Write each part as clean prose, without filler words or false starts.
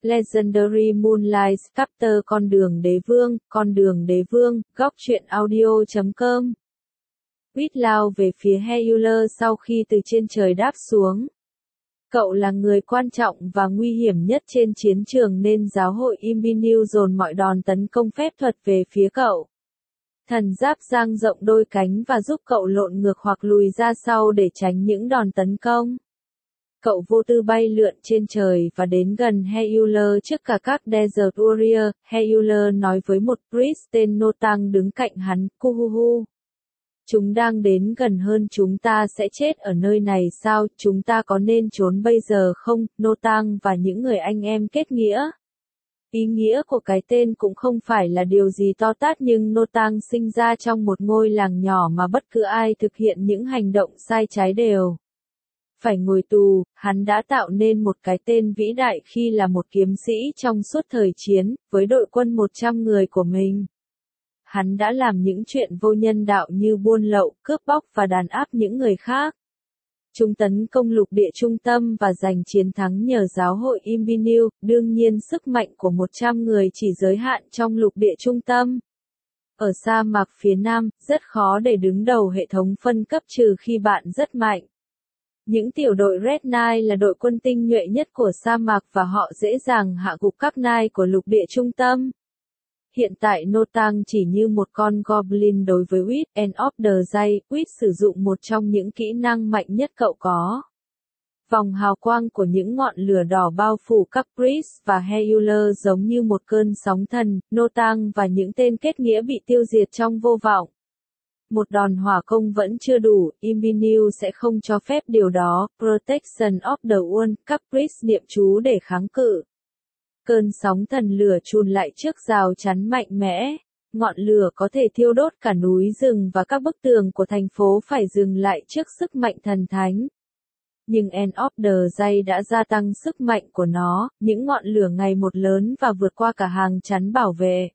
Legendary Moonlight Chapter Con đường đế vương, góc truyện audio.com. Whit lao về phía Heruler sau khi từ trên trời đáp xuống. Cậu là người quan trọng và nguy hiểm nhất trên chiến trường nên giáo hội Imbinew dồn mọi đòn tấn công phép thuật về phía cậu. Thần giáp dang rộng đôi cánh và giúp cậu lộn ngược hoặc lùi ra sau để tránh những đòn tấn công. Cậu vô tư bay lượn trên trời và đến gần Heruler trước cả các Desert Warrior. Heruler nói với một priest tên Notang đứng cạnh hắn, Kuhuhu. Chúng đang đến gần hơn, chúng ta sẽ chết ở nơi này sao, chúng ta có nên trốn bây giờ không, Notang và những người anh em kết nghĩa. Ý nghĩa của cái tên cũng không phải là điều gì to tát, nhưng Notang sinh ra trong một ngôi làng nhỏ mà bất cứ ai thực hiện những hành động sai trái đều phải ngồi tù. Hắn đã tạo nên một cái tên vĩ đại khi là một kiếm sĩ trong suốt thời chiến, với đội quân 100 người của mình. Hắn đã làm những chuyện vô nhân đạo như buôn lậu, cướp bóc và đàn áp những người khác. Chúng tấn công lục địa trung tâm và giành chiến thắng nhờ giáo hội Imbinew. Đương nhiên sức mạnh của 100 người chỉ giới hạn trong lục địa trung tâm. Ở sa mạc phía nam, rất khó để đứng đầu hệ thống phân cấp trừ khi bạn rất mạnh. Những tiểu đội Red Knight là đội quân tinh nhuệ nhất của sa mạc và họ dễ dàng hạ gục các Knight của lục địa trung tâm. Hiện tại Notang chỉ như một con Goblin đối với Whit. End of the Day, Whit sử dụng một trong những kỹ năng mạnh nhất cậu có. Vòng hào quang của những ngọn lửa đỏ bao phủ các priest và Heruler giống như một cơn sóng thần. Notang và những tên kết nghĩa bị tiêu diệt trong vô vọng. Một đòn hỏa công vẫn chưa đủ, Imbinew sẽ không cho phép điều đó. Protection of the World, các priest niệm chú để kháng cự. Cơn sóng thần lửa chùn lại trước rào chắn mạnh mẽ. Ngọn lửa có thể thiêu đốt cả núi rừng và các bức tường của thành phố phải dừng lại trước sức mạnh thần thánh. Nhưng End of the Day đã gia tăng sức mạnh của nó, những ngọn lửa ngày một lớn và vượt qua cả hàng chắn bảo vệ.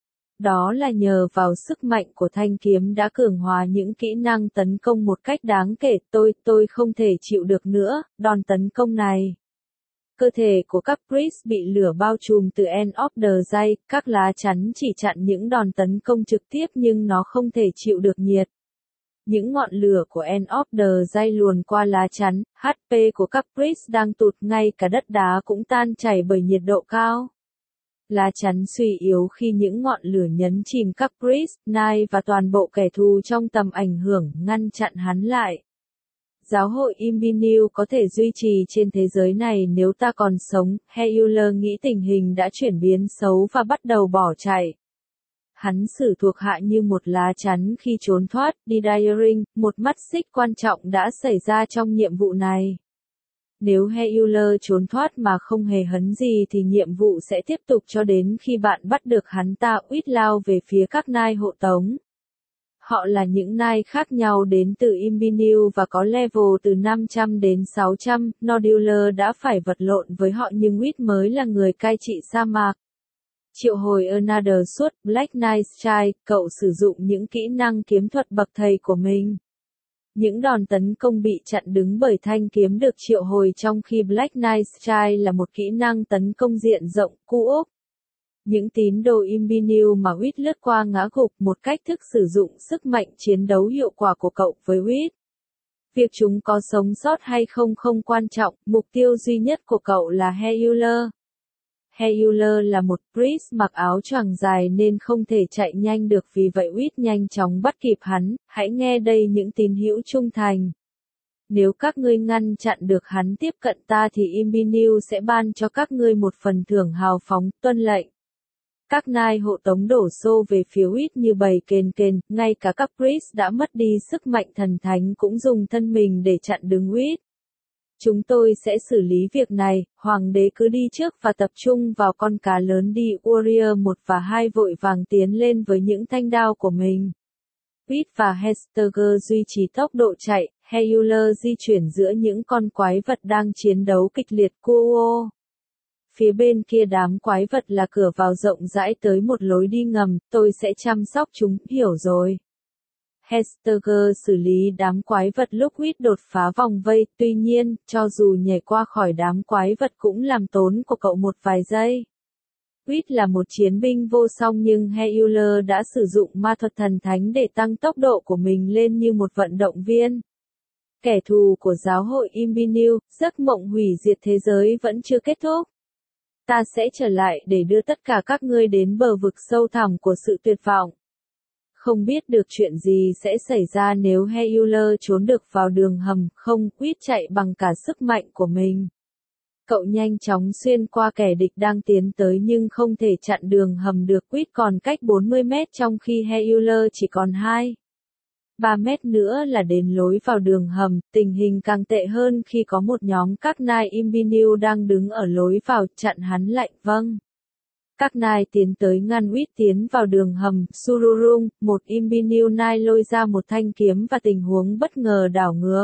Đó là nhờ vào sức mạnh của thanh kiếm đã cường hóa những kỹ năng tấn công một cách đáng kể. Tôi không thể chịu được nữa, đòn tấn công này. Cơ thể của các priest bị lửa bao trùm từ End of the Day, các lá chắn chỉ chặn những đòn tấn công trực tiếp nhưng nó không thể chịu được nhiệt. Những ngọn lửa của End of the Day luồn qua lá chắn, HP của các priest đang tụt, ngay cả đất đá cũng tan chảy bởi nhiệt độ cao. Lá chắn suy yếu khi những ngọn lửa nhấn chìm các priest, Knight và toàn bộ kẻ thù trong tầm ảnh hưởng, ngăn chặn hắn lại. Giáo hội Imbinew có thể duy trì trên thế giới này nếu ta còn sống. Heruler nghĩ tình hình đã chuyển biến xấu và bắt đầu bỏ chạy. Hắn xử thuộc hạ như một lá chắn khi trốn thoát. Didiering, một mắt xích quan trọng đã xảy ra trong nhiệm vụ này. Nếu Heruler trốn thoát mà không hề hấn gì thì nhiệm vụ sẽ tiếp tục cho đến khi bạn bắt được hắn ta. Whit lao về phía các Knight hộ tống. Họ là những Knight khác nhau đến từ Imbinew và có level từ 500 đến 600, Nodular đã phải vật lộn với họ nhưng Whit mới là người cai trị sa mạc. Triệu hồi Another Sword, Black Knight Strike, cậu sử dụng những kỹ năng kiếm thuật bậc thầy của mình. Những đòn tấn công bị chặn đứng bởi thanh kiếm được triệu hồi trong khi Black Knight Strike là một kỹ năng tấn công diện rộng, cu-ốc. Những tín đồ Imbinew mà Whit lướt qua ngã gục, một cách thức sử dụng sức mạnh chiến đấu hiệu quả của cậu với Whit. Việc chúng có sống sót hay không không quan trọng, mục tiêu duy nhất của cậu là Heruler. Heruler là một priest mặc áo choàng dài nên không thể chạy nhanh được, vì vậy Whit nhanh chóng bắt kịp hắn. Hãy nghe đây những tín hữu trung thành. Nếu các ngươi ngăn chặn được hắn tiếp cận ta thì Imbinew sẽ ban cho các ngươi một phần thưởng hào phóng. Tuân lệnh. Các Knight hộ tống đổ xô về phía Whit như bầy kền kền, ngay cả các priest đã mất đi sức mạnh thần thánh cũng dùng thân mình để chặn đứng Whit. Chúng tôi sẽ xử lý việc này, hoàng đế cứ đi trước và tập trung vào con cá lớn đi. Warrior 1 và 2 vội vàng tiến lên với những thanh đao của mình. Whit và Hestager duy trì tốc độ chạy, Heruler di chuyển giữa những con quái vật đang chiến đấu kịch liệt. Kuo. Phía bên kia đám quái vật là cửa vào rộng rãi tới một lối đi ngầm, tôi sẽ chăm sóc chúng, hiểu rồi. Hestager xử lý đám quái vật lúc Quýt đột phá vòng vây, tuy nhiên, cho dù nhảy qua khỏi đám quái vật cũng làm tốn của cậu một vài giây. Quýt là một chiến binh vô song nhưng Heuler đã sử dụng ma thuật thần thánh để tăng tốc độ của mình lên như một vận động viên. Kẻ thù của giáo hội Imbinew, giấc mộng hủy diệt thế giới vẫn chưa kết thúc. Ta sẽ trở lại để đưa tất cả các ngươi đến bờ vực sâu thẳm của sự tuyệt vọng. Không biết được chuyện gì sẽ xảy ra nếu Heuler trốn được vào đường hầm, không, Quýt chạy bằng cả sức mạnh của mình. Cậu nhanh chóng xuyên qua kẻ địch đang tiến tới nhưng không thể chặn đường hầm được. Quýt còn cách 40 mét trong khi Heuler chỉ còn 3 mét nữa là đến lối vào đường hầm. Tình hình càng tệ hơn khi có một nhóm các nai Imbinew đang đứng ở lối vào chặn hắn lại. Vâng. Các nai tiến tới ngăn Quýt tiến vào đường hầm. Sururung, một Imbinew nai lôi ra một thanh kiếm và tình huống bất ngờ đảo ngược.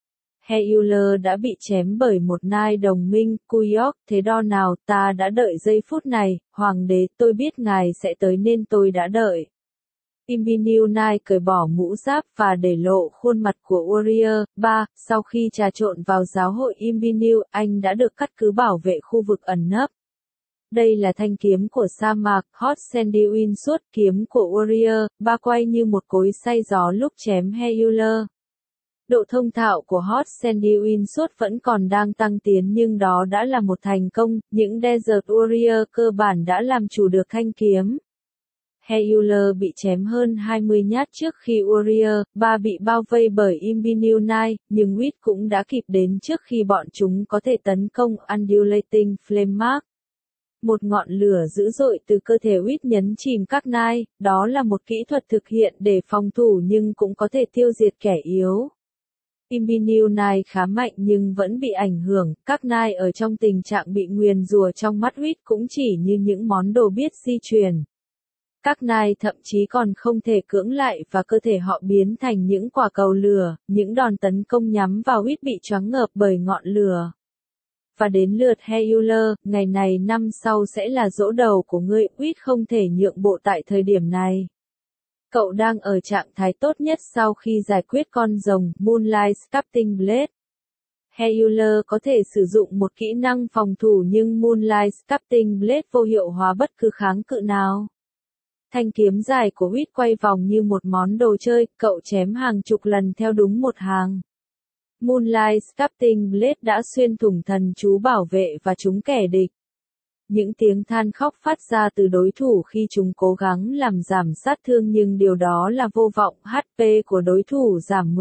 Heuler đã bị chém bởi một nai đồng minh. Kuyok, thế đo nào, ta đã đợi giây phút này, hoàng đế, tôi biết ngài sẽ tới nên tôi đã đợi. Imbinew nai cởi bỏ mũ giáp và để lộ khuôn mặt của Warrior. 3. Sau khi trà trộn vào giáo hội Imbinew, anh đã được cắt cứ bảo vệ khu vực ẩn nấp. Đây là thanh kiếm của sa mạc, Hot Sandywind suốt kiếm của Warrior, ba quay như một cối xay gió lúc chém Heuler. Độ thông thạo của Hot Sandywind suốt vẫn còn đang tăng tiến nhưng đó đã là một thành công, những Desert Warrior cơ bản đã làm chủ được thanh kiếm. Heuler bị chém hơn 20 nhát trước khi Warrior 3 bị bao vây bởi Imbinew Nai, nhưng Quýt cũng đã kịp đến trước khi bọn chúng có thể tấn công. Undulating Flame Mark. Một ngọn lửa dữ dội từ cơ thể Quýt nhấn chìm các nai, đó là một kỹ thuật thực hiện để phòng thủ nhưng cũng có thể tiêu diệt kẻ yếu. Imbinew Nai khá mạnh nhưng vẫn bị ảnh hưởng, các nai ở trong tình trạng bị nguyền rủa trong mắt Quýt cũng chỉ như những món đồ biết di chuyển. Các nai thậm chí còn không thể cưỡng lại và cơ thể họ biến thành những quả cầu lửa, những đòn tấn công nhắm vào Quýt bị choáng ngợp bởi ngọn lửa. Và đến lượt Heuler, ngày này năm sau sẽ là giỗ đầu của ngươi, Quýt không thể nhượng bộ tại thời điểm này. Cậu đang ở trạng thái tốt nhất sau khi giải quyết con rồng, Moonlight Sculpting Blade. Heuler có thể sử dụng một kỹ năng phòng thủ nhưng Moonlight Sculpting Blade vô hiệu hóa bất cứ kháng cự nào. Thanh kiếm dài của Quýt quay vòng như một món đồ chơi, cậu chém hàng chục lần theo đúng một hàng. Moonlight Sculpting Blade đã xuyên thủng thần chú bảo vệ và trúng kẻ địch. Những tiếng than khóc phát ra từ đối thủ khi chúng cố gắng làm giảm sát thương nhưng điều đó là vô vọng. HP của đối thủ giảm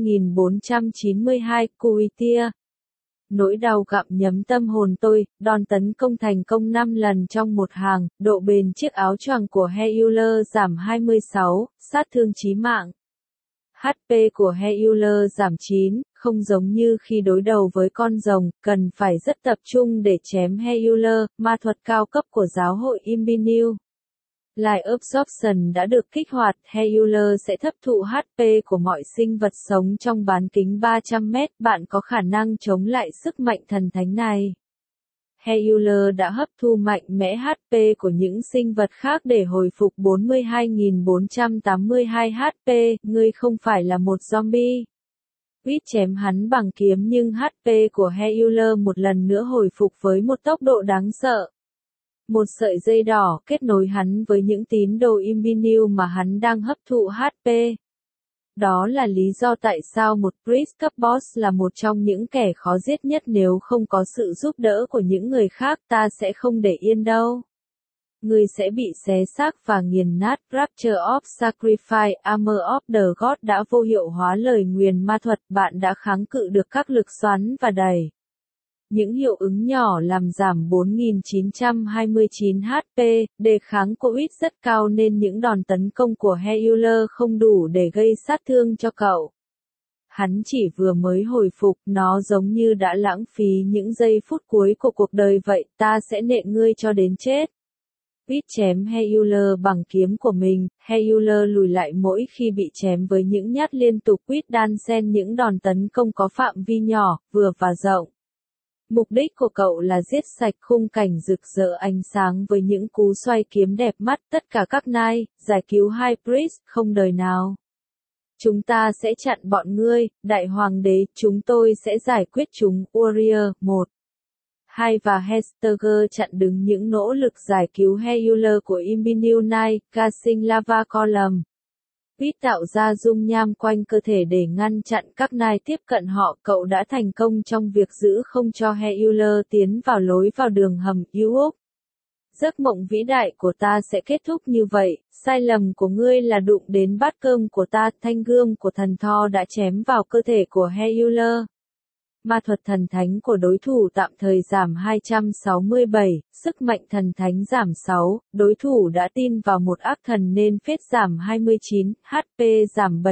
15.492, Kuitia. Nỗi đau gặm nhấm tâm hồn tôi, đòn tấn công thành công 5 lần trong một hàng, độ bền chiếc áo choàng của Heuler giảm 26, sát thương chí mạng. HP của Heuler giảm 9, không giống như khi đối đầu với con rồng, cần phải rất tập trung để chém Heuler, ma thuật cao cấp của giáo hội Imbinew. Light Absorption đã được kích hoạt, Heuler sẽ hấp thụ HP của mọi sinh vật sống trong bán kính 300 mét, bạn có khả năng chống lại sức mạnh thần thánh này. Heuler đã hấp thu mạnh mẽ HP của những sinh vật khác để hồi phục 42.482 HP, ngươi không phải là một zombie. Quýt chém hắn bằng kiếm nhưng HP của Heuler một lần nữa hồi phục với một tốc độ đáng sợ. Một sợi dây đỏ kết nối hắn với những tín đồ Imbinew mà hắn đang hấp thụ HP. Đó là lý do tại sao một Priest cấp boss là một trong những kẻ khó giết nhất nếu không có sự giúp đỡ của những người khác, ta sẽ không để yên đâu. Ngươi sẽ bị xé xác và nghiền nát. Rapture of Sacrifice, Armor of the God đã vô hiệu hóa lời nguyền ma thuật, bạn đã kháng cự được các lực xoắn và đẩy. Những hiệu ứng nhỏ làm giảm 4.929 HP, đề kháng của Quýt rất cao nên những đòn tấn công của Heuler không đủ để gây sát thương cho cậu. Hắn chỉ vừa mới hồi phục, nó giống như đã lãng phí những giây phút cuối của cuộc đời vậy, ta sẽ nện ngươi cho đến chết. Quýt chém Heuler bằng kiếm của mình, Heuler lùi lại mỗi khi bị chém với những nhát liên tục. Quýt đan xen những đòn tấn công có phạm vi nhỏ, vừa và rộng. Mục đích của cậu là giết sạch khung cảnh rực rỡ ánh sáng với những cú xoay kiếm đẹp mắt tất cả các nai, giải cứu hai Priest không đời nào. Chúng ta sẽ chặn bọn ngươi, đại hoàng đế, chúng tôi sẽ giải quyết chúng. Warrior 1, 2 và Hestager chặn đứng những nỗ lực giải cứu Healer của Imbinew Knight, Casing Lava Column. Pete tạo ra dung nham quanh cơ thể để ngăn chặn các Knight tiếp cận họ. Cậu đã thành công trong việc giữ không cho Healer tiến vào lối vào đường hầm Ewok. Giấc mộng vĩ đại của ta sẽ kết thúc như vậy, sai lầm của ngươi là đụng đến bát cơm của ta. Thanh gươm của thần Thor đã chém vào cơ thể của Healer. Ma thuật thần thánh của đối thủ tạm thời giảm 267, sức mạnh thần thánh giảm 6, đối thủ đã tin vào một ác thần nên phết giảm 29, HP giảm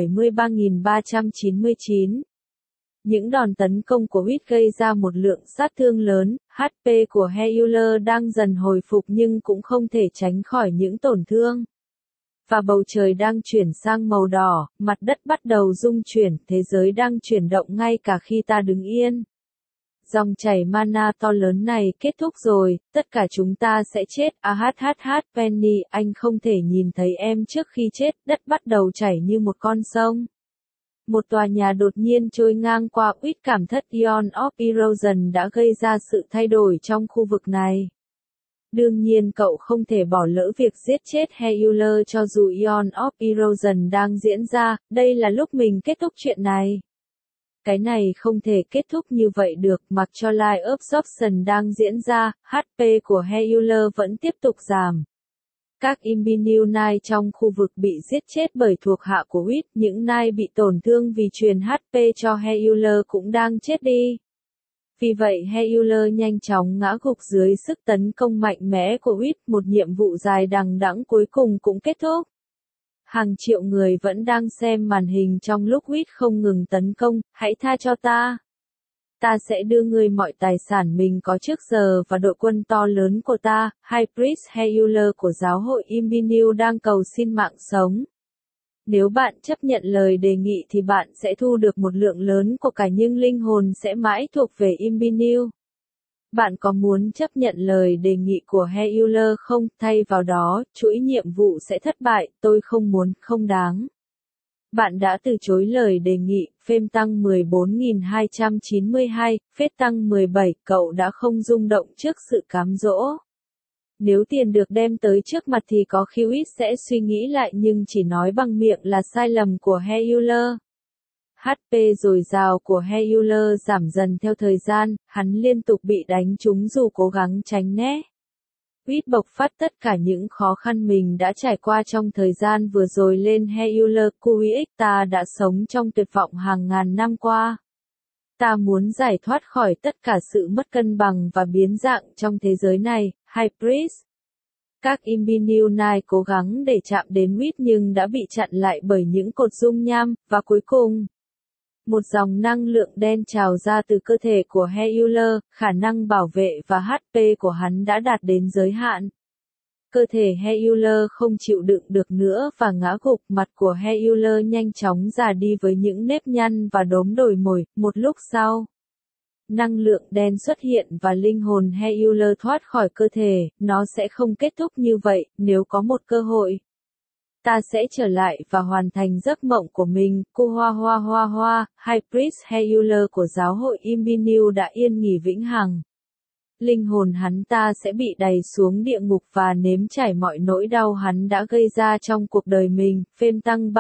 73.399. Những đòn tấn công của Huyết gây ra một lượng sát thương lớn, HP của Healer đang dần hồi phục nhưng cũng không thể tránh khỏi những tổn thương. Và bầu trời đang chuyển sang màu đỏ, mặt đất bắt đầu rung chuyển, thế giới đang chuyển động ngay cả khi ta đứng yên. Dòng chảy mana to lớn này kết thúc rồi, tất cả chúng ta sẽ chết. Penny, anh không thể nhìn thấy em trước khi chết, đất bắt đầu chảy như một con sông. Một tòa nhà đột nhiên trôi ngang qua. Uyết cảm thất Ion of Erosion đã gây ra sự thay đổi trong khu vực này. Đương nhiên cậu không thể bỏ lỡ việc giết chết Healer cho dù Ion of Erosion đang diễn ra, đây là lúc mình kết thúc chuyện này. Cái này không thể kết thúc như vậy được, mặc cho Light Absorption đang diễn ra, HP của Healer vẫn tiếp tục giảm. Các Imbinew Knight trong khu vực bị giết chết bởi thuộc hạ của Huyết, những Knight bị tổn thương vì truyền HP cho Healer cũng đang chết đi. Vì vậy Healer nhanh chóng ngã gục dưới sức tấn công mạnh mẽ của Huyết, một nhiệm vụ dài đằng đẵng cuối cùng cũng kết thúc. Hàng triệu người vẫn đang xem màn hình trong lúc Huyết không ngừng tấn công, hãy tha cho ta. Ta sẽ đưa ngươi mọi tài sản mình có trước giờ và đội quân to lớn của ta. High Priest Healer của giáo hội Imbinew đang cầu xin mạng sống. Nếu bạn chấp nhận lời đề nghị thì bạn sẽ thu được một lượng lớn của cải nhưng linh hồn sẽ mãi thuộc về Imbinew. Bạn có muốn chấp nhận lời đề nghị của Healer không? Thay vào đó, chuỗi nhiệm vụ sẽ thất bại. Tôi không muốn, không đáng. Bạn đã từ chối lời đề nghị. Phêm tăng 14.292, phết tăng 17, cậu đã không rung động trước sự cám dỗ. Nếu tiền được đem tới trước mặt thì có khi Huyết sẽ suy nghĩ lại nhưng chỉ nói bằng miệng là sai lầm của Healer. HP dồi dào của Healer giảm dần theo thời gian, hắn liên tục bị đánh trúng dù cố gắng tránh né. Huyết bộc phát tất cả những khó khăn mình đã trải qua trong thời gian vừa rồi lên Healer. QX, ta đã sống trong tuyệt vọng hàng ngàn năm qua. Ta muốn giải thoát khỏi tất cả sự mất cân bằng và biến dạng trong thế giới này. High Priest. Các Imbinew Knight cố gắng để chạm đến Huyết nhưng đã bị chặn lại bởi những cột dung nham, và cuối cùng, một dòng năng lượng đen trào ra từ cơ thể của Healer, khả năng bảo vệ và HP của hắn đã đạt đến giới hạn. Cơ thể Healer không chịu đựng được nữa và ngã gục, mặt của Healer nhanh chóng già đi với những nếp nhăn và đốm đồi mồi. Một lúc sau, năng lượng đen xuất hiện và linh hồn Healer thoát khỏi cơ thể. Nó sẽ không kết thúc như vậy, nếu có một cơ hội. Ta sẽ trở lại và hoàn thành giấc mộng của mình. Cô Hoa, High Priest Healer của giáo hội Imbinew đã yên nghỉ vĩnh hằng. Linh hồn hắn ta sẽ bị đày xuống địa ngục và nếm trải mọi nỗi đau hắn đã gây ra trong cuộc đời mình. Phêm tăng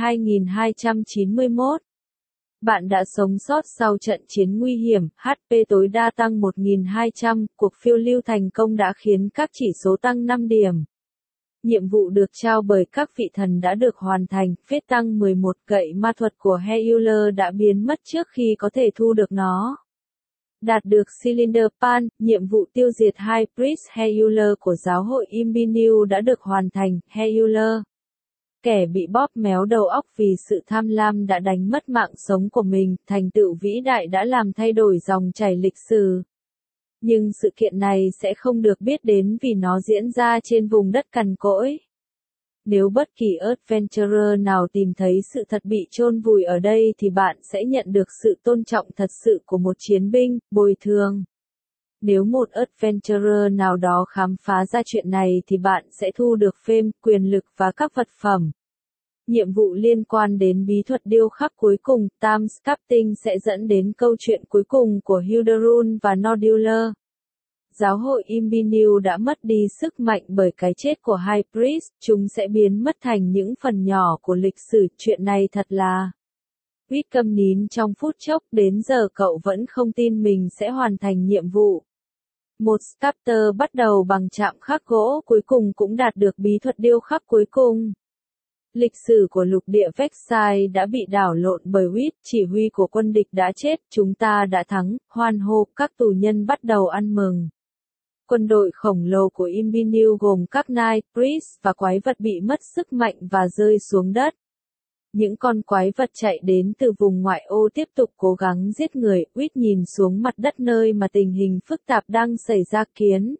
32.291. Bạn đã sống sót sau trận chiến nguy hiểm, HP tối đa tăng 1.200, cuộc phiêu lưu thành công đã khiến các chỉ số tăng 5 điểm. Nhiệm vụ được trao bởi các vị thần đã được hoàn thành, phết tăng 11, gậy ma thuật của Healer đã biến mất trước khi có thể thu được nó. Đạt được Cylinder Pan, nhiệm vụ tiêu diệt High Priest Healer của giáo hội Imbinew đã được hoàn thành. Healer, kẻ bị bóp méo đầu óc vì sự tham lam đã đánh mất mạng sống của mình, thành tựu vĩ đại đã làm thay đổi dòng chảy lịch sử. Nhưng sự kiện này sẽ không được biết đến vì nó diễn ra trên vùng đất cằn cỗi. Nếu bất kỳ adventurer nào tìm thấy sự thật bị chôn vùi ở đây thì bạn sẽ nhận được sự tôn trọng thật sự của một chiến binh, bồi thường. Nếu một adventurer nào đó khám phá ra chuyện này thì bạn sẽ thu được fame, quyền lực và các vật phẩm. Nhiệm vụ liên quan đến bí thuật điêu khắc cuối cùng, Time Sculpting sẽ dẫn đến câu chuyện cuối cùng của Hilderun và Nodular. Giáo hội Imbinu đã mất đi sức mạnh bởi cái chết của High Priest, chúng sẽ biến mất thành những phần nhỏ của lịch sử, chuyện này thật là... Whit câm nín trong phút chốc, đến giờ cậu vẫn không tin mình sẽ hoàn thành nhiệm vụ. Một sculptor bắt đầu bằng chạm khắc gỗ, cuối cùng cũng đạt được bí thuật điêu khắc cuối cùng. Lịch sử của lục địa Vexai đã bị đảo lộn bởi Whit, chỉ huy của quân địch đã chết, chúng ta đã thắng, hoan hô, các tù nhân bắt đầu ăn mừng. Quân đội khổng lồ của Imbinu gồm các Knight, Priest và quái vật bị mất sức mạnh và rơi xuống đất. Những con quái vật chạy đến từ vùng ngoại ô tiếp tục cố gắng giết người, Whit nhìn xuống mặt đất nơi mà tình hình phức tạp đang xảy ra, kiến,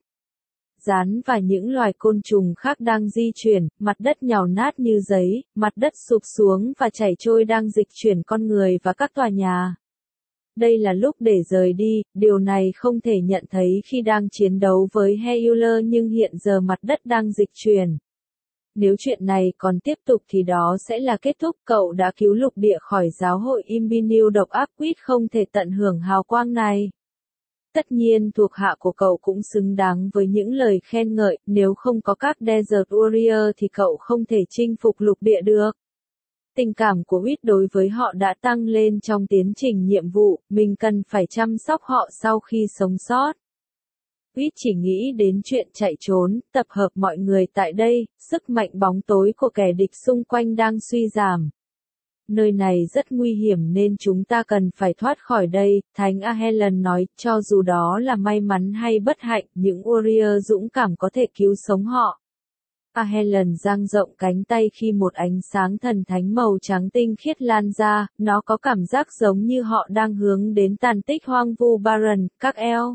rắn và những loài côn trùng khác đang di chuyển, mặt đất nhào nát như giấy, mặt đất sụp xuống và chảy trôi đang dịch chuyển con người và các tòa nhà. Đây là lúc để rời đi, điều này không thể nhận thấy khi đang chiến đấu với Heuler, nhưng hiện giờ mặt đất đang dịch chuyển. Nếu chuyện này còn tiếp tục thì đó sẽ là kết thúc. Cậu đã cứu lục địa khỏi giáo hội Imbinu độc ác, Whit không thể tận hưởng hào quang này. Tất nhiên thuộc hạ của cậu cũng xứng đáng với những lời khen ngợi, nếu không có các Desert Warrior thì cậu không thể chinh phục lục địa được. Tình cảm của Whit đối với họ đã tăng lên trong tiến trình nhiệm vụ, mình cần phải chăm sóc họ sau khi sống sót. Whit chỉ nghĩ đến chuyện chạy trốn, tập hợp mọi người tại đây, sức mạnh bóng tối của kẻ địch xung quanh đang suy giảm. Nơi này rất nguy hiểm nên chúng ta cần phải thoát khỏi đây, Thánh Ahelen nói, cho dù đó là may mắn hay bất hạnh, những warrior dũng cảm có thể cứu sống họ. Ahelen dang rộng cánh tay khi một ánh sáng thần thánh màu trắng tinh khiết lan ra, nó có cảm giác giống như họ đang hướng đến tàn tích hoang vu Baron, các eo.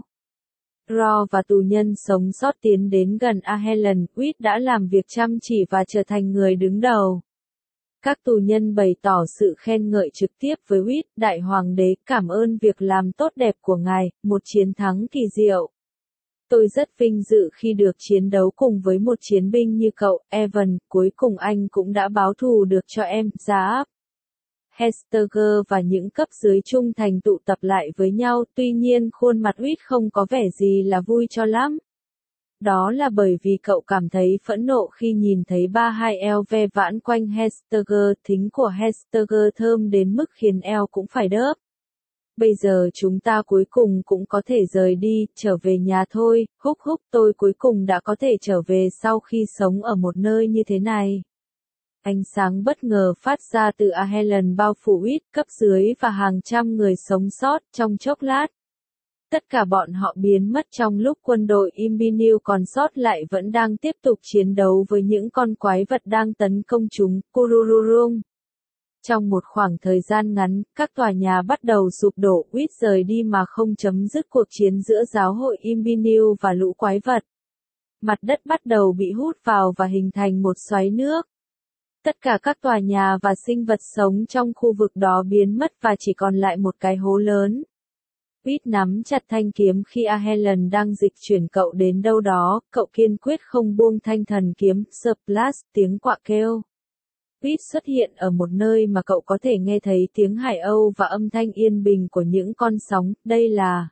Ro và tù nhân sống sót tiến đến gần Ahelen, Whit đã làm việc chăm chỉ và trở thành người đứng đầu. Các tù nhân bày tỏ sự khen ngợi trực tiếp với Whit, Đại Hoàng đế, cảm ơn việc làm tốt đẹp của ngài, một chiến thắng kỳ diệu. Tôi rất vinh dự khi được chiến đấu cùng với một chiến binh như cậu, Evan, cuối cùng anh cũng đã báo thù được cho em, Zaap. Hesteger và những cấp dưới trung thành tụ tập lại với nhau, tuy nhiên khuôn mặt Whit không có vẻ gì là vui cho lắm. Đó là bởi vì cậu cảm thấy phẫn nộ khi nhìn thấy ba hai eo ve vãn quanh Hesteger, thính của Hesteger thơm đến mức khiến eo cũng phải đớp. Bây giờ chúng ta cuối cùng cũng có thể rời đi, trở về nhà thôi, húc húc, tôi cuối cùng đã có thể trở về sau khi sống ở một nơi như thế này. Ánh sáng bất ngờ phát ra từ Ahelen bao phủ Whit, cấp dưới và hàng trăm người sống sót, trong chốc lát. Tất cả bọn họ biến mất trong lúc quân đội Imbinu còn sót lại vẫn đang tiếp tục chiến đấu với những con quái vật đang tấn công chúng, Kurururung. Trong một khoảng thời gian ngắn, các tòa nhà bắt đầu sụp đổ, Whit rời đi mà không chấm dứt cuộc chiến giữa giáo hội Imbinu và lũ quái vật. Mặt đất bắt đầu bị hút vào và hình thành một xoáy nước. Tất cả các tòa nhà và sinh vật sống trong khu vực đó biến mất và chỉ còn lại một cái hố lớn. Whit nắm chặt thanh kiếm khi Ahelen đang dịch chuyển cậu đến đâu đó, cậu kiên quyết không buông thanh thần kiếm, Splash, tiếng quạ kêu. Whit xuất hiện ở một nơi mà cậu có thể nghe thấy tiếng hải âu và âm thanh yên bình của những con sóng, đây là...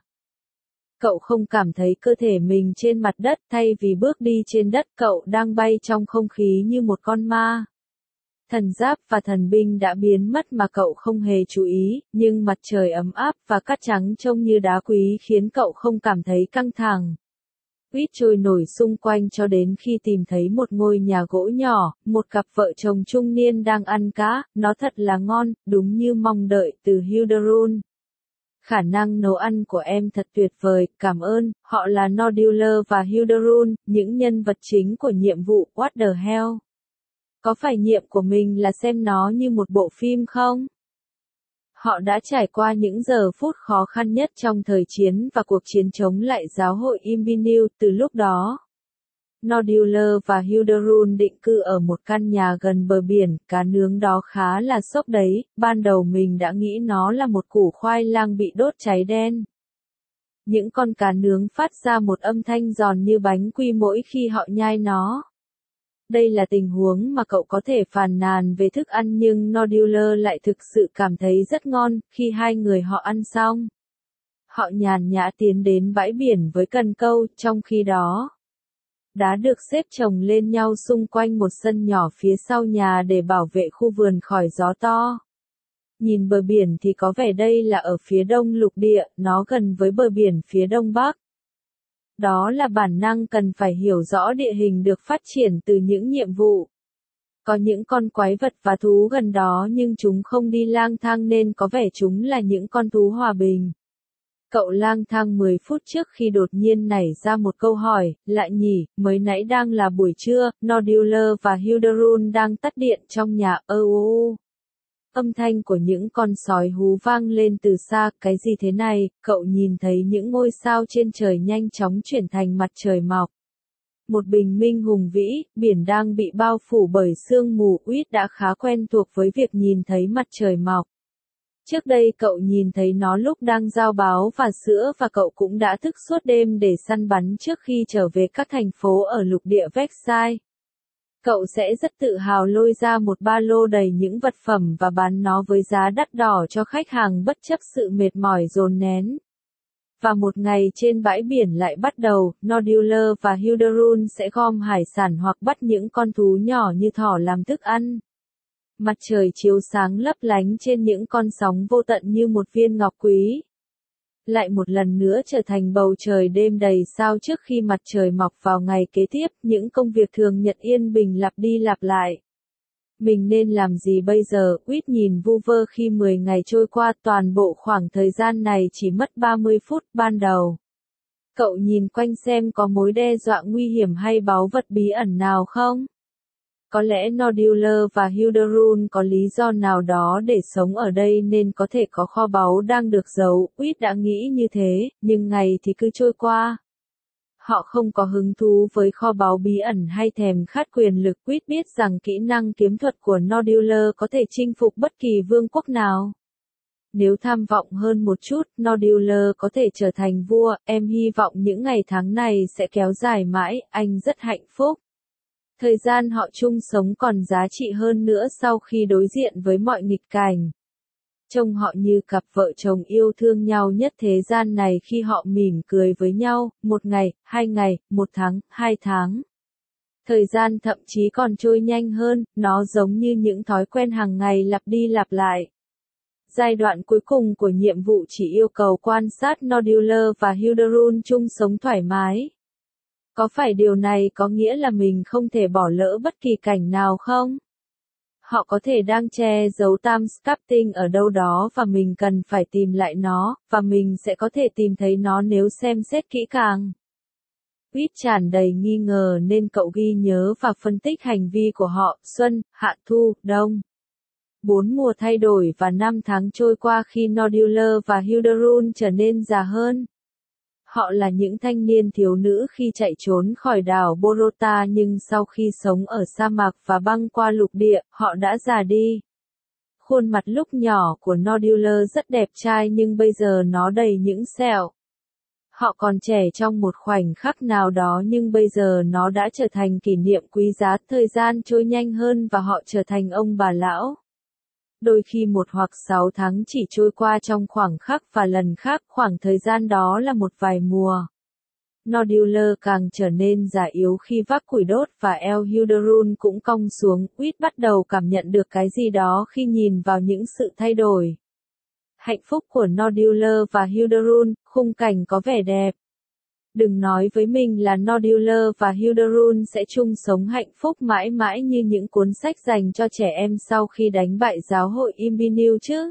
Cậu không cảm thấy cơ thể mình trên mặt đất, thay vì bước đi trên đất, cậu đang bay trong không khí như một con ma. Thần giáp và thần binh đã biến mất mà cậu không hề chú ý, nhưng mặt trời ấm áp và cát trắng trông như đá quý khiến cậu không cảm thấy căng thẳng. Whit trôi nổi xung quanh cho đến khi tìm thấy một ngôi nhà gỗ nhỏ, một cặp vợ chồng trung niên đang ăn cá, nó thật là ngon, đúng như mong đợi từ Hilderun. Khả năng nấu ăn của em thật tuyệt vời, cảm ơn, họ là Nodular và Hilderun, những nhân vật chính của nhiệm vụ What the Hell. Có phải nhiệm của mình là xem nó như một bộ phim không? Họ đã trải qua những giờ phút khó khăn nhất trong thời chiến và cuộc chiến chống lại giáo hội Imbinu, từ lúc đó. Nodular và Hilderun định cư ở một căn nhà gần bờ biển, cá nướng đó khá là sốc đấy, ban đầu mình đã nghĩ nó là một củ khoai lang bị đốt cháy đen. Những con cá nướng phát ra một âm thanh giòn như bánh quy mỗi khi họ nhai nó. Đây là tình huống mà cậu có thể phàn nàn về thức ăn nhưng Noduler lại thực sự cảm thấy rất ngon. Khi hai người họ ăn xong, họ nhàn nhã tiến đến bãi biển với cần câu, trong khi đó đá được xếp chồng lên nhau xung quanh một sân nhỏ phía sau nhà để bảo vệ khu vườn khỏi gió to. Nhìn bờ biển thì có vẻ đây là ở phía đông lục địa, nó gần với bờ biển phía đông bắc. Đó là bản năng cần phải hiểu rõ địa hình được phát triển từ những nhiệm vụ. Có những con quái vật và thú gần đó nhưng chúng không đi lang thang nên có vẻ chúng là những con thú hòa bình. Cậu lang thang 10 phút trước khi đột nhiên nảy ra một câu hỏi, lạ nhỉ, mới nãy đang là buổi trưa, Noduler và Hilderun đang tắt điện trong nhà, Âm thanh của những con sói hú vang lên từ xa, cái gì thế này, cậu nhìn thấy những ngôi sao trên trời nhanh chóng chuyển thành mặt trời mọc. Một bình minh hùng vĩ, biển đang bị bao phủ bởi sương mù, Uyết đã khá quen thuộc với việc nhìn thấy mặt trời mọc. Trước đây cậu nhìn thấy nó lúc đang giao báo và sữa và cậu cũng đã thức suốt đêm để săn bắn trước khi trở về các thành phố ở lục địa Vexai. Cậu sẽ rất tự hào lôi ra một ba lô đầy những vật phẩm và bán nó với giá đắt đỏ cho khách hàng bất chấp sự mệt mỏi dồn nén. Và một ngày trên bãi biển lại bắt đầu, Noduler và Hilderun sẽ gom hải sản hoặc bắt những con thú nhỏ như thỏ làm thức ăn. Mặt trời chiếu sáng lấp lánh trên những con sóng vô tận như một viên ngọc quý. Lại một lần nữa trở thành bầu trời đêm đầy sao trước khi mặt trời mọc vào ngày kế tiếp, những công việc thường nhật yên bình lặp đi lặp lại. Mình nên làm gì bây giờ? Uyết nhìn vu vơ khi 10 ngày trôi qua, toàn bộ khoảng thời gian này chỉ mất 30 phút ban đầu. Cậu nhìn quanh xem có mối đe dọa nguy hiểm hay báu vật bí ẩn nào không? Có lẽ Noduler và Hilderun có lý do nào đó để sống ở đây nên có thể có kho báu đang được giấu, Uyết đã nghĩ như thế, nhưng ngày thì cứ trôi qua. Họ không có hứng thú với kho báu bí ẩn hay thèm khát quyền lực. Uyết biết rằng kỹ năng kiếm thuật của Noduler có thể chinh phục bất kỳ vương quốc nào. Nếu tham vọng hơn một chút, Noduler có thể trở thành vua, em hy vọng những ngày tháng này sẽ kéo dài mãi, anh rất hạnh phúc. Thời gian họ chung sống còn giá trị hơn nữa sau khi đối diện với mọi nghịch cảnh. Trông họ như cặp vợ chồng yêu thương nhau nhất thế gian này khi họ mỉm cười với nhau, một ngày, 2 ngày, 1 tháng, 2 tháng. Thời gian thậm chí còn trôi nhanh hơn, nó giống như những thói quen hàng ngày lặp đi lặp lại. Giai đoạn cuối cùng của nhiệm vụ chỉ yêu cầu quan sát Noduler và Hilderun chung sống thoải mái. Có phải điều này có nghĩa là mình không thể bỏ lỡ bất kỳ cảnh nào không? Họ có thể đang che giấu time sculpting ở đâu đó và mình cần phải tìm lại nó, và mình sẽ có thể tìm thấy nó nếu xem xét kỹ càng. Uyết tràn đầy nghi ngờ nên cậu ghi nhớ và phân tích hành vi của họ, xuân, hạ thu, đông. 4 mùa thay đổi và 5 tháng trôi qua khi Noduler và Hilderun trở nên già hơn. Họ là những thanh niên thiếu nữ khi chạy trốn khỏi đảo Borota nhưng sau khi sống ở sa mạc và băng qua lục địa, họ đã già đi. Khuôn mặt lúc nhỏ của Noduler rất đẹp trai nhưng bây giờ nó đầy những sẹo. Họ còn trẻ trong một khoảnh khắc nào đó nhưng bây giờ nó đã trở thành kỷ niệm quý giá, thời gian trôi nhanh hơn và họ trở thành ông bà lão. Đôi khi 1 hoặc 6 tháng chỉ trôi qua trong khoảng khắc và lần khác khoảng thời gian đó là một vài mùa. Noduler càng trở nên già yếu khi vác củi đốt và eo Hilderun cũng cong xuống. Uyết bắt đầu cảm nhận được cái gì đó khi nhìn vào những sự thay đổi. Hạnh phúc của Noduler và Hilderun, khung cảnh có vẻ đẹp. Đừng nói với mình là Noduler và Hilderun sẽ chung sống hạnh phúc mãi mãi như những cuốn sách dành cho trẻ em sau khi đánh bại giáo hội Imbinil chứ.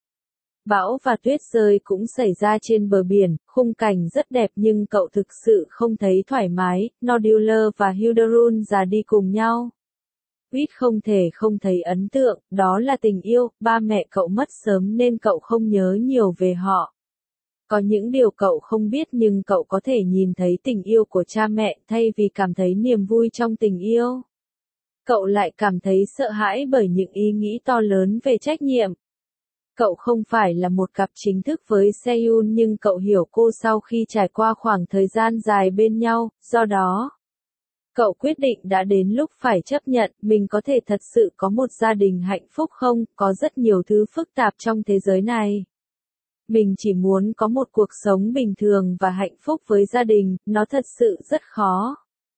Bão và tuyết rơi cũng xảy ra trên bờ biển, khung cảnh rất đẹp nhưng cậu thực sự không thấy thoải mái. Noduler và Hilderun già đi cùng nhau. Uyết không thể không thấy ấn tượng, đó là tình yêu, ba mẹ cậu mất sớm nên cậu không nhớ nhiều về họ. Có những điều cậu không biết nhưng cậu có thể nhìn thấy tình yêu của cha mẹ thay vì cảm thấy niềm vui trong tình yêu. Cậu lại cảm thấy sợ hãi bởi những ý nghĩ to lớn về trách nhiệm. Cậu không phải là một cặp chính thức với Seoul nhưng cậu hiểu cô sau khi trải qua khoảng thời gian dài bên nhau, do đó Cậu quyết định đã đến lúc phải chấp nhận, mình có thể thật sự có một gia đình hạnh phúc không? Có rất nhiều thứ phức tạp trong thế giới này. Mình chỉ muốn có một cuộc sống bình thường và hạnh phúc với gia đình, nó thật sự rất khó.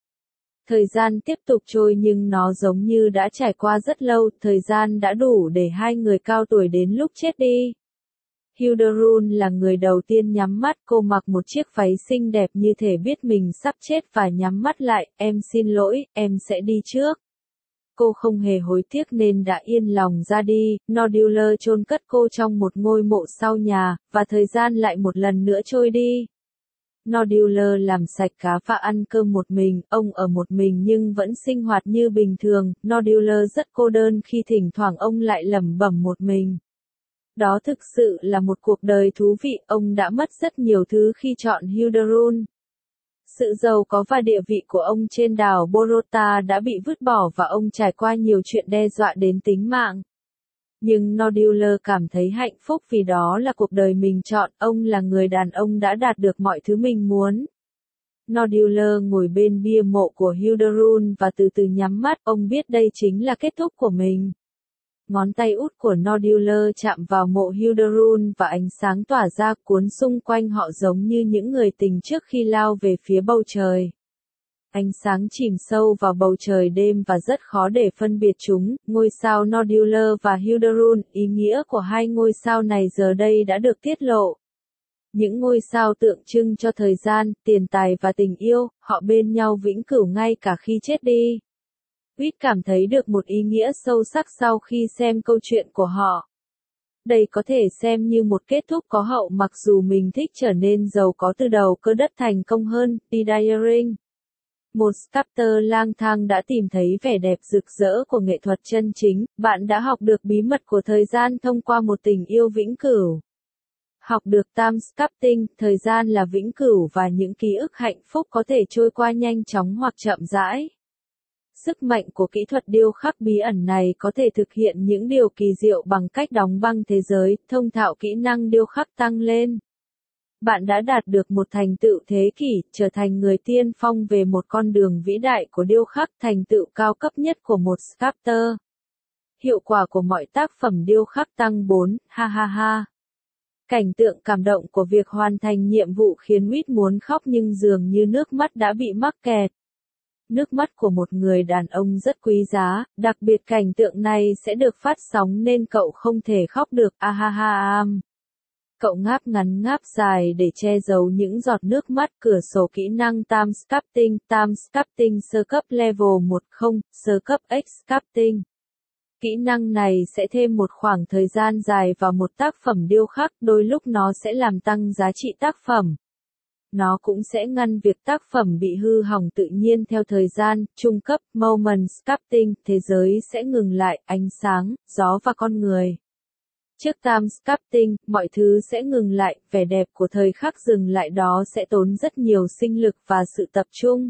Thời gian tiếp tục trôi nhưng nó giống như đã trải qua rất lâu, thời gian đã đủ để hai người cao tuổi đến lúc chết đi. Hilderun là người đầu tiên nhắm mắt, cô mặc một chiếc váy xinh đẹp như thể biết mình sắp chết và nhắm mắt lại, em xin lỗi, em sẽ đi trước. Cô không hề hối tiếc nên đã yên lòng ra đi, Noduler chôn cất cô trong một ngôi mộ sau nhà, và thời gian lại một lần nữa trôi đi. Noduler làm sạch cá và ăn cơm một mình, ông ở một mình nhưng vẫn sinh hoạt như bình thường, Noduler rất cô đơn khi thỉnh thoảng ông lại lẩm bẩm một mình. Đó thực sự là một cuộc đời thú vị, ông đã mất rất nhiều thứ khi chọn Hilderun. Sự giàu có và địa vị của ông trên đảo Borota đã bị vứt bỏ và ông trải qua nhiều chuyện đe dọa đến tính mạng. Nhưng Noduler cảm thấy hạnh phúc vì đó là cuộc đời mình chọn, ông là người đàn ông đã đạt được mọi thứ mình muốn. Noduler ngồi bên bia mộ của Hilderun và từ từ nhắm mắt, ông biết đây chính là kết thúc của mình. Ngón tay út của Noduler chạm vào mộ Hilderun và ánh sáng tỏa ra cuốn xung quanh họ giống như những người tình trước khi lao về phía bầu trời. Ánh sáng chìm sâu vào bầu trời đêm và rất khó để phân biệt chúng, ngôi sao Noduler và Hilderun, ý nghĩa của hai ngôi sao này giờ đây đã được tiết lộ. Những ngôi sao tượng trưng cho thời gian, tiền tài và tình yêu, họ bên nhau vĩnh cửu ngay cả khi chết đi. Whit cảm thấy được một ý nghĩa sâu sắc sau khi xem câu chuyện của họ. Đây có thể xem như một kết thúc có hậu mặc dù mình thích trở nên giàu có từ đầu cơ đất thành công hơn, Diaring. Một sculptor lang thang đã tìm thấy vẻ đẹp rực rỡ của nghệ thuật chân chính, bạn đã học được bí mật của thời gian thông qua một tình yêu vĩnh cửu. Học được time sculpting, thời gian là vĩnh cửu và những ký ức hạnh phúc có thể trôi qua nhanh chóng hoặc chậm rãi. Sức mạnh của kỹ thuật điêu khắc bí ẩn này có thể thực hiện những điều kỳ diệu bằng cách đóng băng thế giới, thông thạo kỹ năng điêu khắc tăng lên. Bạn đã đạt được một thành tựu thế kỷ, trở thành người tiên phong về một con đường vĩ đại của điêu khắc, thành tựu cao cấp nhất của một sculptor. Hiệu quả của mọi tác phẩm điêu khắc tăng 4, ha ha ha. Cảnh tượng cảm động của việc hoàn thành nhiệm vụ khiến Whit muốn khóc nhưng dường như nước mắt đã bị mắc kẹt. Nước mắt của một người đàn ông rất quý giá, đặc biệt cảnh tượng này sẽ được phát sóng nên cậu không thể khóc được, ahaha. Cậu ngáp ngắn ngáp dài để che giấu những giọt nước mắt. Cửa sổ kỹ năng time sculpting sơ cấp level 10, sơ cấp X sculpting. Kỹ năng này sẽ thêm một khoảng thời gian dài vào một tác phẩm điêu khắc, đôi lúc nó sẽ làm tăng giá trị tác phẩm. Nó cũng sẽ ngăn việc tác phẩm bị hư hỏng tự nhiên theo thời gian. Trung cấp moment sculpting, thế giới sẽ ngừng lại, ánh sáng, gió và con người. Trước time sculpting, mọi thứ sẽ ngừng lại, vẻ đẹp của thời khắc dừng lại đó sẽ tốn rất nhiều sinh lực và sự tập trung.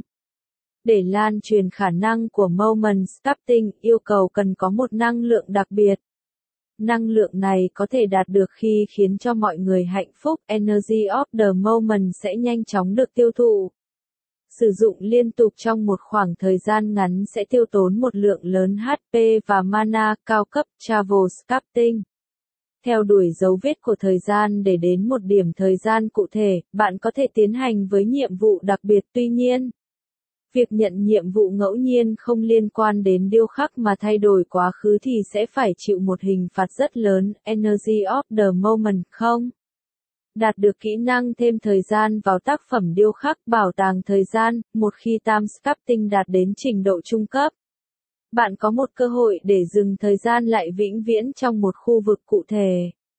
Để lan truyền khả năng của moment sculpting, yêu cầu cần có một năng lượng đặc biệt. Năng lượng này có thể đạt được khi khiến cho mọi người hạnh phúc, energy of the moment sẽ nhanh chóng được tiêu thụ. Sử dụng liên tục trong một khoảng thời gian ngắn sẽ tiêu tốn một lượng lớn HP và mana. Cao cấp travel sculpting. Theo đuổi dấu vết của thời gian để đến một điểm thời gian cụ thể, bạn có thể tiến hành với nhiệm vụ đặc biệt. Tuy nhiên, việc nhận nhiệm vụ ngẫu nhiên không liên quan đến điêu khắc mà thay đổi quá khứ thì sẽ phải chịu một hình phạt rất lớn, energy of the moment. Không đạt được kỹ năng thêm thời gian vào tác phẩm điêu khắc bảo tàng thời gian. Một khi time sculpting đạt đến trình độ trung cấp, bạn có một cơ hội để dừng thời gian lại vĩnh viễn trong một khu vực cụ thể.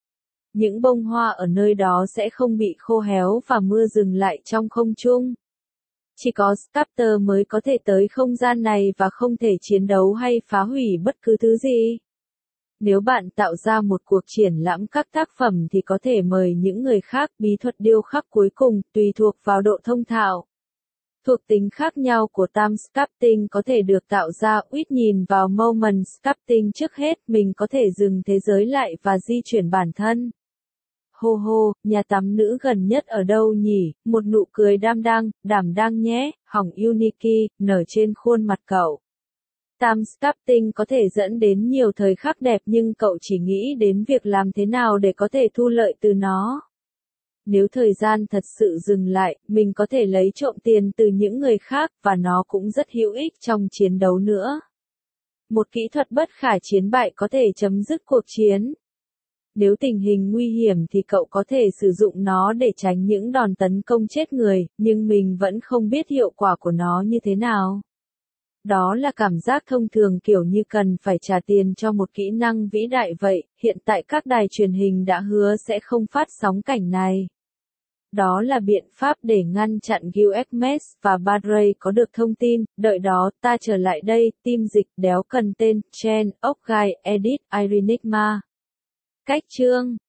Những bông hoa ở nơi đó sẽ không bị khô héo và mưa dừng lại trong không trung. Chỉ có sculptor mới có thể tới không gian này và không thể chiến đấu hay phá hủy bất cứ thứ gì. Nếu bạn tạo ra một cuộc triển lãm các tác phẩm thì có thể mời những người khác. Bí thuật điêu khắc cuối cùng, tùy thuộc vào độ thông thạo. Thuộc tính khác nhau của time sculpting có thể được tạo ra. Whit nhìn vào moment sculpting trước hết, mình có thể dừng thế giới lại và di chuyển bản thân. hô hô, nhà tắm nữ gần nhất ở đâu nhỉ, một nụ cười đảm đang nhé, hỏng Uniki, nở trên khuôn mặt cậu. Timescaping có thể dẫn đến nhiều thời khắc đẹp nhưng cậu chỉ nghĩ đến việc làm thế nào để có thể thu lợi từ nó. Nếu thời gian thật sự dừng lại, mình có thể lấy trộm tiền từ những người khác và nó cũng rất hữu ích trong chiến đấu nữa. Một kỹ thuật bất khả chiến bại có thể chấm dứt cuộc chiến. Nếu tình hình nguy hiểm thì cậu có thể sử dụng nó để tránh những đòn tấn công chết người, nhưng mình vẫn không biết hiệu quả của nó như thế nào. Đó là cảm giác thông thường kiểu như cần phải trả tiền cho một kỹ năng vĩ đại vậy, hiện tại các đài truyền hình đã hứa sẽ không phát sóng cảnh này. Đó là biện pháp để ngăn chặn UFMS và Badray có được thông tin, đợi đó, ta trở lại đây, team dịch đéo cần tên, Chen, ốc gai, edit, Irenigma. Cách chương